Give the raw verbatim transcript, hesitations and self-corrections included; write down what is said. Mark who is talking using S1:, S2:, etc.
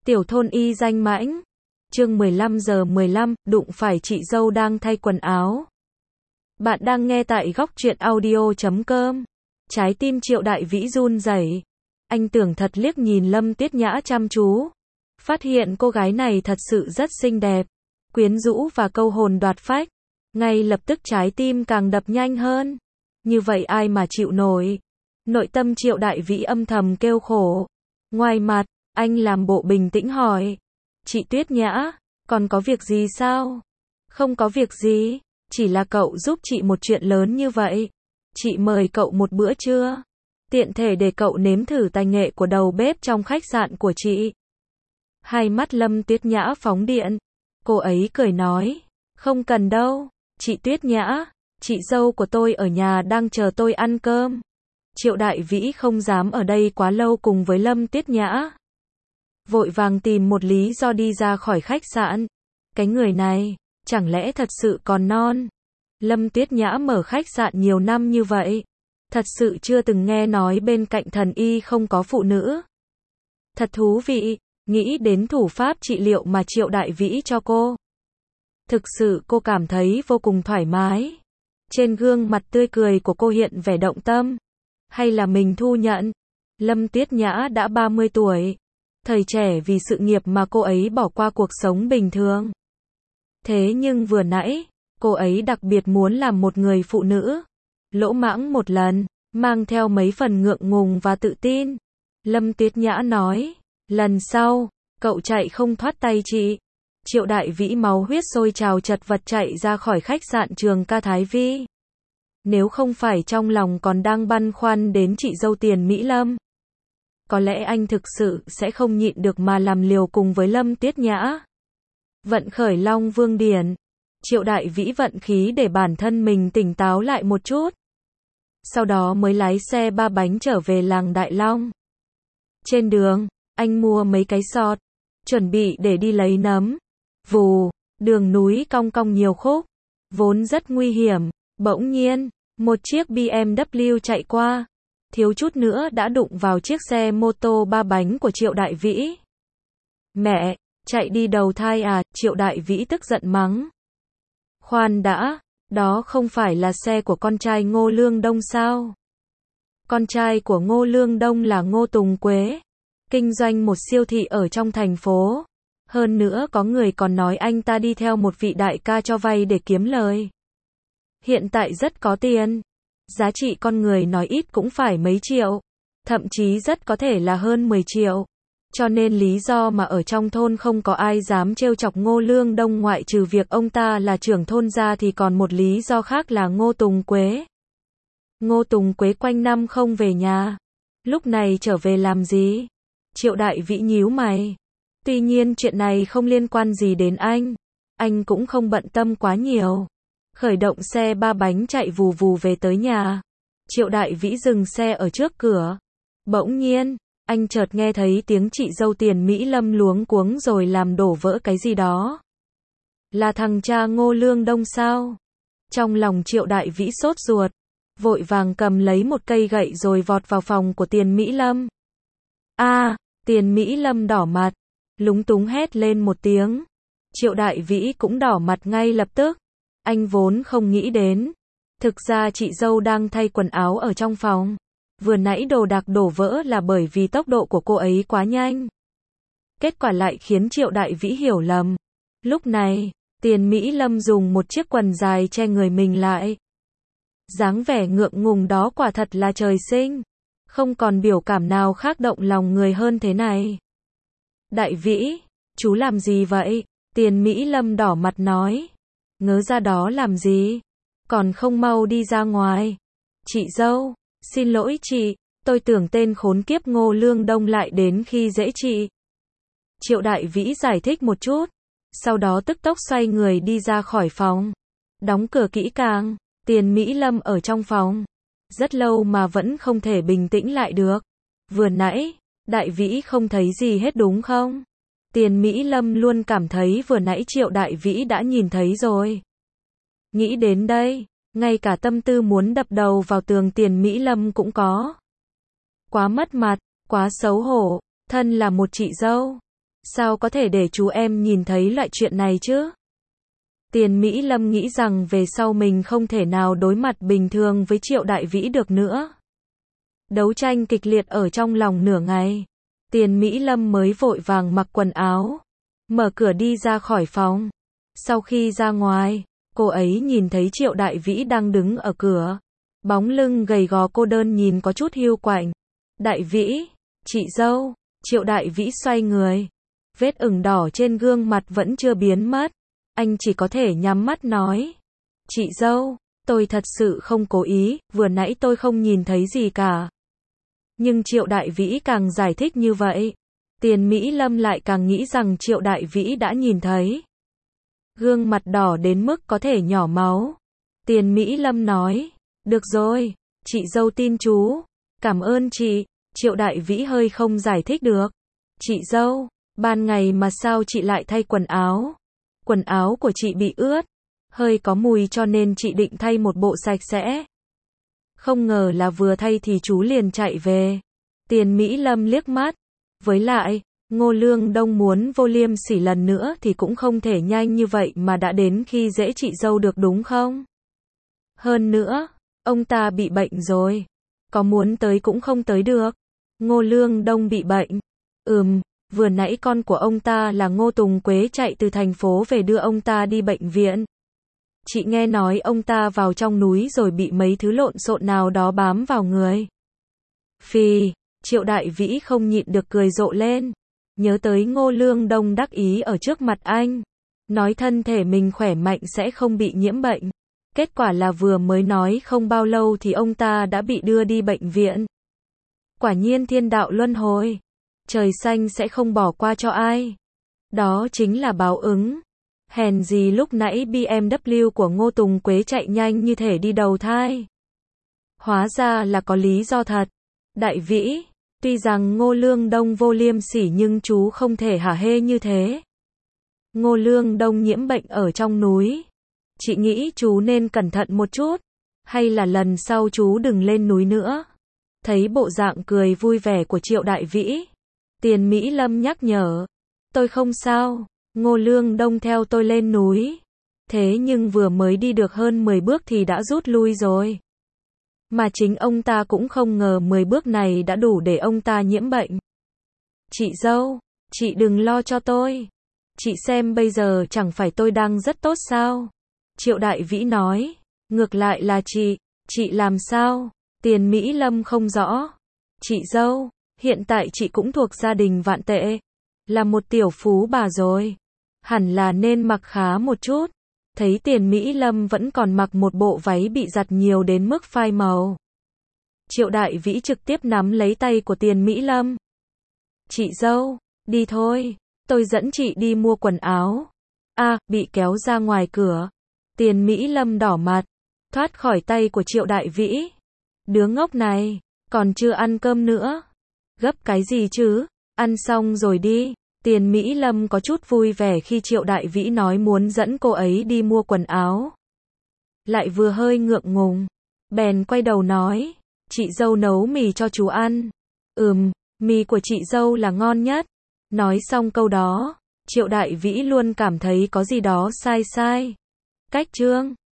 S1: Tiểu thôn y danh mãnh. Chương mười lăm giờ mười lăm, đụng phải chị dâu đang thay quần áo. Bạn đang nghe tại góc truyện audio chấm com. Trái tim Triệu Đại Vĩ run rẩy. Anh tưởng thật liếc nhìn Lâm Tuyết Nhã chăm chú. Phát hiện cô gái này thật sự rất xinh đẹp, quyến rũ và câu hồn đoạt phách. Ngay lập tức trái tim càng đập nhanh hơn. Như vậy ai mà chịu nổi. Nội tâm Triệu Đại Vĩ âm thầm kêu khổ. Ngoài mặt, anh làm bộ bình tĩnh hỏi. Chị Tuyết Nhã, còn có việc gì sao? Không có việc gì, chỉ là cậu giúp chị một chuyện lớn như vậy. Chị mời cậu một bữa trưa. Tiện thể để cậu nếm thử tài nghệ của đầu bếp trong khách sạn của chị. Hai mắt Lâm Tuyết Nhã phóng điện. Cô ấy cười nói. Không cần đâu, chị Tuyết Nhã, chị dâu của tôi ở nhà đang chờ tôi ăn cơm. Triệu Đại Vĩ không dám ở đây quá lâu cùng với Lâm Tuyết Nhã. Vội vàng tìm một lý do đi ra khỏi khách sạn. Cái người này, chẳng lẽ thật sự còn non? Lâm Tuyết Nhã mở khách sạn nhiều năm như vậy. Thật sự chưa từng nghe nói bên cạnh thần y không có phụ nữ. Thật thú vị, nghĩ đến thủ pháp trị liệu mà Triệu Đại Vĩ cho cô. Thực sự cô cảm thấy vô cùng thoải mái. Trên gương mặt tươi cười của cô hiện vẻ động tâm. Hay là mình thu nhận? Lâm Tuyết Nhã đã ba mươi tuổi. Thời trẻ vì sự nghiệp mà cô ấy bỏ qua cuộc sống bình thường. Thế nhưng vừa nãy, cô ấy đặc biệt muốn làm một người phụ nữ. Lỗ mãng một lần, mang theo mấy phần ngượng ngùng và tự tin. Lâm Tuyết Nhã nói, lần sau, cậu chạy không thoát tay chị. Triệu Đại Vĩ máu huyết sôi trào chật vật chạy ra khỏi khách sạn Trường Ca Thái Vi. Nếu không phải trong lòng còn đang băn khoăn đến chị dâu Tiền Mỹ Lâm, có lẽ anh thực sự sẽ không nhịn được mà làm liều cùng với Lâm Tuyết Nhã. Vận khởi Long Vương Điển. Triệu Đại Vĩ vận khí để bản thân mình tỉnh táo lại một chút. Sau đó mới lái xe ba bánh trở về làng Đại Long. Trên đường, anh mua mấy cái sọt, chuẩn bị để đi lấy nấm. Vù, đường núi cong cong nhiều khúc, vốn rất nguy hiểm. Bỗng nhiên, một chiếc bê em vê chạy qua. Thiếu chút nữa đã đụng vào chiếc xe mô tô ba bánh của Triệu Đại Vĩ. Mẹ, chạy đi đầu thai à? Triệu Đại Vĩ tức giận mắng. Khoan đã, đó không phải là xe của con trai Ngô Lương Đông sao? Con trai của Ngô Lương Đông là Ngô Tùng Quế, kinh doanh một siêu thị ở trong thành phố. Hơn nữa có người còn nói anh ta đi theo một vị đại ca cho vay để kiếm lời. Hiện tại rất có tiền. Giá trị con người nói ít cũng phải mấy triệu. Thậm chí rất có thể là hơn mười triệu. Cho nên lý do mà ở trong thôn không có ai dám trêu chọc Ngô Lương Đông ngoại trừ việc ông ta là trưởng thôn ra thì còn một lý do khác là Ngô Tùng Quế. Ngô Tùng Quế quanh năm không về nhà. Lúc này trở về làm gì? Triệu Đại Vĩ nhíu mày. Tuy nhiên chuyện này không liên quan gì đến anh. Anh cũng không bận tâm quá nhiều. Khởi động xe ba bánh chạy vù vù về tới nhà. Triệu Đại Vĩ dừng xe ở trước cửa. Bỗng nhiên, anh chợt nghe thấy tiếng chị dâu Tiền Mỹ Lâm luống cuống rồi làm đổ vỡ cái gì đó. Là thằng cha Ngô Lương Đông sao? Trong lòng Triệu Đại Vĩ sốt ruột. Vội vàng cầm lấy một cây gậy rồi vọt vào phòng của Tiền Mỹ Lâm. A, à, Tiền Mỹ Lâm đỏ mặt. Lúng túng hét lên một tiếng. Triệu Đại Vĩ cũng đỏ mặt ngay lập tức. Anh vốn không nghĩ đến. Thực ra chị dâu đang thay quần áo ở trong phòng. Vừa nãy đồ đạc đổ vỡ là bởi vì tốc độ của cô ấy quá nhanh. Kết quả lại khiến Triệu Đại Vĩ hiểu lầm. Lúc này, Tiền Mỹ Lâm dùng một chiếc quần dài che người mình lại. Dáng vẻ ngượng ngùng đó quả thật là trời sinh. Không còn biểu cảm nào khác động lòng người hơn thế này. Đại Vĩ, chú làm gì vậy? Tiền Mỹ Lâm đỏ mặt nói. Ngớ ra đó làm gì? Còn không mau đi ra ngoài. Chị dâu, xin lỗi chị, tôi tưởng tên khốn kiếp Ngô Lương Đông lại đến khi dễ chị. Triệu Đại Vĩ giải thích một chút. Sau đó tức tốc xoay người đi ra khỏi phòng. Đóng cửa kỹ càng. Tiền Mỹ Lâm ở trong phòng. Rất lâu mà vẫn không thể bình tĩnh lại được. Vừa nãy, Đại Vĩ không thấy gì hết đúng không? Tiền Mỹ Lâm luôn cảm thấy vừa nãy Triệu Đại Vĩ đã nhìn thấy rồi. Nghĩ đến đây, ngay cả tâm tư muốn đập đầu vào tường Tiền Mỹ Lâm cũng có. Quá mất mặt, quá xấu hổ, thân là một chị dâu. Sao có thể để chú em nhìn thấy loại chuyện này chứ? Tiền Mỹ Lâm nghĩ rằng về sau mình không thể nào đối mặt bình thường với Triệu Đại Vĩ được nữa. Đấu tranh kịch liệt ở trong lòng nửa ngày. Tiền Mỹ Lâm mới vội vàng mặc quần áo, mở cửa đi ra khỏi phòng. Sau khi ra ngoài, cô ấy nhìn thấy Triệu Đại Vĩ đang đứng ở cửa. Bóng lưng gầy gò cô đơn nhìn có chút hiu quạnh. Đại Vĩ, chị dâu. Triệu Đại Vĩ xoay người. Vết ửng đỏ trên gương mặt vẫn chưa biến mất. Anh chỉ có thể nhắm mắt nói. Chị dâu, tôi thật sự không cố ý, vừa nãy tôi không nhìn thấy gì cả. Nhưng Triệu Đại Vĩ càng giải thích như vậy, Tiền Mỹ Lâm lại càng nghĩ rằng Triệu Đại Vĩ đã nhìn thấy. Gương mặt đỏ đến mức có thể nhỏ máu. Tiền Mỹ Lâm nói, được rồi, chị dâu tin chú. Cảm ơn chị. Triệu Đại Vĩ hơi không giải thích được. Chị dâu, ban ngày mà sao chị lại thay quần áo? Quần áo của chị bị ướt, hơi có mùi cho nên chị định thay một bộ sạch sẽ. Không ngờ là vừa thay thì chú liền chạy về. Tiền Mỹ Lâm liếc mắt. Với lại, Ngô Lương Đông muốn vô liêm sỉ lần nữa thì cũng không thể nhanh như vậy mà đã đến khi dễ chị dâu được đúng không? Hơn nữa, ông ta bị bệnh rồi. Có muốn tới cũng không tới được. Ngô Lương Đông bị bệnh. Ừm, vừa nãy con của ông ta là Ngô Tùng Quế chạy từ thành phố về đưa ông ta đi bệnh viện. Chị nghe nói ông ta vào trong núi rồi bị mấy thứ lộn xộn nào đó bám vào người. Phì, Triệu Đại Vĩ không nhịn được cười rộ lên. Nhớ tới Ngô Lương Đông đắc ý ở trước mặt anh. Nói thân thể mình khỏe mạnh sẽ không bị nhiễm bệnh. Kết quả là vừa mới nói không bao lâu thì ông ta đã bị đưa đi bệnh viện. Quả nhiên thiên đạo luân hồi. Trời xanh sẽ không bỏ qua cho ai. Đó chính là báo ứng. Hèn gì lúc nãy bê em vê của Ngô Tùng Quế chạy nhanh như thể đi đầu thai. Hóa ra là có lý do thật. Đại Vĩ, tuy rằng Ngô Lương Đông vô liêm sỉ nhưng chú không thể hả hê như thế. Ngô Lương Đông nhiễm bệnh ở trong núi. Chị nghĩ chú nên cẩn thận một chút. Hay là lần sau chú đừng lên núi nữa. Thấy bộ dạng cười vui vẻ của Triệu Đại Vĩ, Tiền Mỹ Lâm nhắc nhở. Tôi không sao. Ngô Lương Đông theo tôi lên núi. Thế nhưng vừa mới đi được hơn mười bước thì đã rút lui rồi. Mà chính ông ta cũng không ngờ mười bước này đã đủ để ông ta nhiễm bệnh. Chị dâu, chị đừng lo cho tôi. Chị xem bây giờ chẳng phải tôi đang rất tốt sao? Triệu Đại Vĩ nói. Ngược lại là chị, chị làm sao? Tiền Mỹ Lâm không rõ. Chị dâu, hiện tại chị cũng thuộc gia đình vạn tệ. Là một tiểu phú bà rồi. Hẳn là nên mặc khá một chút. Thấy Tiền Mỹ Lâm vẫn còn mặc một bộ váy bị giặt nhiều đến mức phai màu. Triệu Đại Vĩ trực tiếp nắm lấy tay của Tiền Mỹ Lâm. Chị dâu, đi thôi. Tôi dẫn chị đi mua quần áo. À, bị kéo ra ngoài cửa. Tiền Mỹ Lâm đỏ mặt. Thoát khỏi tay của Triệu Đại Vĩ. Đứa ngốc này, còn chưa ăn cơm nữa. Gấp cái gì chứ? Ăn xong rồi đi. Tiền Mỹ Lâm có chút vui vẻ khi Triệu Đại Vĩ nói muốn dẫn cô ấy đi mua quần áo. Lại vừa hơi ngượng ngùng. Bèn quay đầu nói. Chị dâu nấu mì cho chú ăn. Ừm, mì của chị dâu là ngon nhất. Nói xong câu đó, Triệu Đại Vĩ luôn cảm thấy có gì đó sai sai. Cách chương